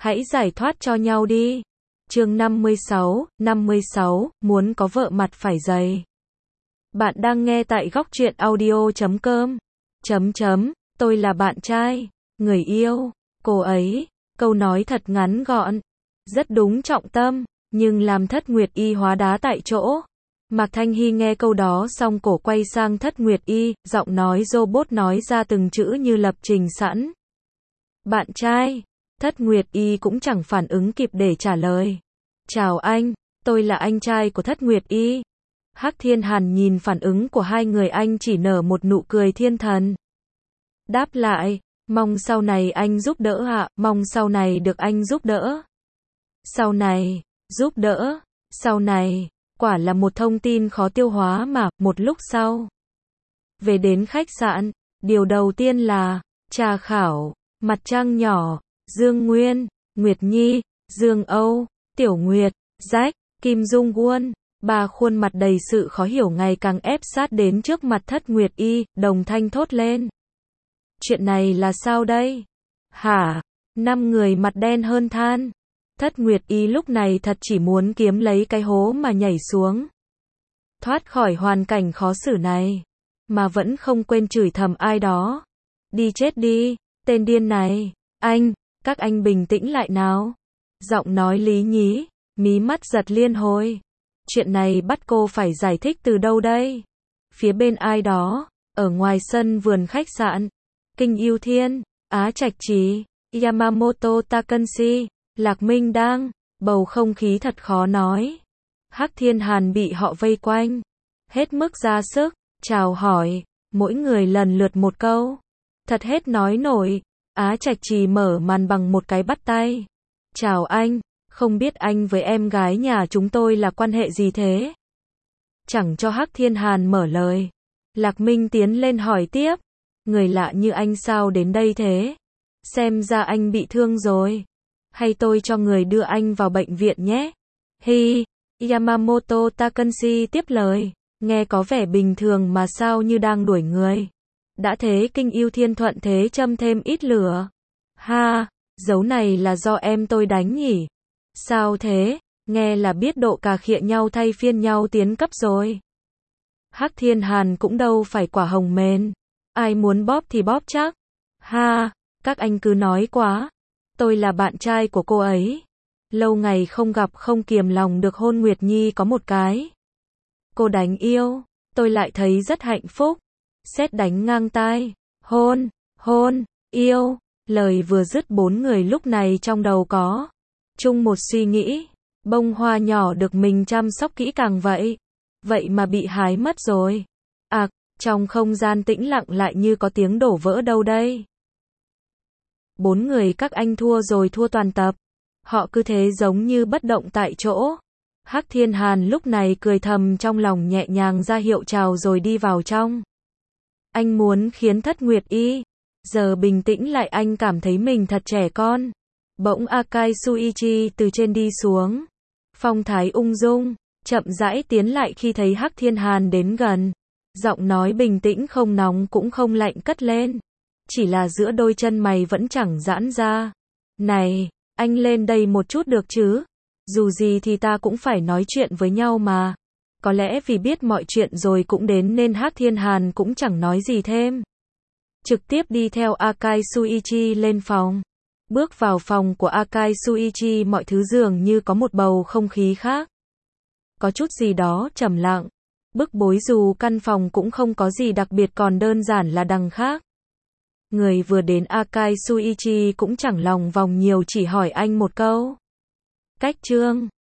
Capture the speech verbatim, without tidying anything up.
Hãy giải thoát cho nhau đi. Chương năm mươi sáu, năm mươi sáu, muốn có vợ mặt phải dày. Bạn đang nghe tại góc truyện audio chấm com. Chấm chấm, tôi là bạn trai, người yêu, cô ấy. Câu nói thật ngắn gọn, rất đúng trọng tâm, nhưng làm Thất Nguyệt Y hóa đá tại chỗ. Mạc Thanh Hy nghe câu đó xong cổ quay sang Thất Nguyệt Y, giọng nói robot nói ra từng chữ như lập trình sẵn. Bạn trai. Thất Nguyệt Y cũng chẳng phản ứng kịp để trả lời. Chào anh, tôi là anh trai của Thất Nguyệt Y. Hắc Thiên Hàn nhìn phản ứng của hai người anh chỉ nở một nụ cười thiên thần. Đáp lại, mong sau này anh giúp đỡ ạ, mong sau này được anh giúp đỡ. Sau này, giúp đỡ, sau này, quả là một thông tin khó tiêu hóa mà, một lúc sau. Về đến khách sạn, điều đầu tiên là, trà khảo, mặt trăng nhỏ, Dương Nguyên, Nguyệt Nhi, Dương Âu, Tiểu Nguyệt, Jack, Kim Dung Won, ba khuôn mặt đầy sự khó hiểu ngày càng ép sát đến trước mặt Thất Nguyệt Y, đồng thanh thốt lên. Chuyện này là sao đây? Hả? Năm người mặt đen hơn than. Thất Nguyệt Y lúc này thật chỉ muốn kiếm lấy cái hố mà nhảy xuống. Thoát khỏi hoàn cảnh khó xử này. Mà vẫn không quên chửi thầm ai đó. Đi chết đi, tên điên này. Anh, các anh bình tĩnh lại nào. Giọng nói lý nhí, mí mắt giật liên hồi. Chuyện này bắt cô phải giải thích từ đâu đây? Phía bên ai đó, ở ngoài sân vườn khách sạn. Kinh Yêu Thiên, Á Trạch Trí, Yamamoto Takanshi, Lạc Minh đang, bầu không khí thật khó nói. Hắc Thiên Hàn bị họ vây quanh, hết mức ra sức, chào hỏi, mỗi người lần lượt một câu. Thật hết nói nổi, Á Trạch Trì mở màn bằng một cái bắt tay. Chào anh, không biết anh với em gái nhà chúng tôi là quan hệ gì thế? Chẳng cho Hắc Thiên Hàn mở lời. Lạc Minh tiến lên hỏi tiếp. Người lạ như anh sao đến đây thế? Xem ra anh bị thương rồi. Hay tôi cho người đưa anh vào bệnh viện nhé? Hi, Yamamoto Takanshi tiếp lời. Nghe có vẻ bình thường mà sao như đang đuổi người. Đã thế Kinh Yêu Thiên thuận thế châm thêm ít lửa. Ha, dấu này là do em tôi đánh nhỉ? Sao thế? Nghe là biết độ cà khịa nhau thay phiên nhau tiến cấp rồi. Hắc Thiên Hàn cũng đâu phải quả hồng mềm. Ai muốn bóp thì bóp chắc. Ha, các anh cứ nói quá. Tôi là bạn trai của cô ấy. Lâu ngày không gặp không kiềm lòng được hôn Nguyệt Nhi có một cái. Cô đánh yêu, tôi lại thấy rất hạnh phúc. Sét đánh ngang tai. Hôn, hôn, yêu. Lời vừa dứt bốn người lúc này trong đầu có chung một suy nghĩ. Bông hoa nhỏ được mình chăm sóc kỹ càng vậy. Vậy mà bị hái mất rồi. À, trong không gian tĩnh lặng lại như có tiếng đổ vỡ đâu đây. Bốn người các anh thua rồi thua toàn tập. Họ cứ thế giống như bất động tại chỗ. Hắc Thiên Hàn lúc này cười thầm trong lòng nhẹ nhàng ra hiệu chào rồi đi vào trong. Anh muốn khiến Thất Nguyệt Y giờ bình tĩnh lại, anh cảm thấy mình thật trẻ con. Bỗng Akai Suichi từ trên đi xuống. Phong thái ung dung, chậm rãi tiến lại khi thấy Hắc Thiên Hàn đến gần. Giọng nói bình tĩnh không nóng cũng không lạnh cất lên. Chỉ là giữa đôi chân mày vẫn chẳng giãn ra. Này, anh lên đây một chút được chứ? Dù gì thì ta cũng phải nói chuyện với nhau mà. Có lẽ vì biết mọi chuyện rồi cũng đến nên Hắc Thiên Hàn cũng chẳng nói gì thêm. Trực tiếp đi theo Akai Suichi lên phòng. Bước vào phòng của Akai Suichi, mọi thứ dường như có một bầu không khí khác. Có chút gì đó trầm lặng. Bức bối dù căn phòng cũng không có gì đặc biệt, còn đơn giản là đằng khác. Người vừa đến Akai Suichi cũng chẳng lòng vòng nhiều, chỉ hỏi anh một câu. Cách trương,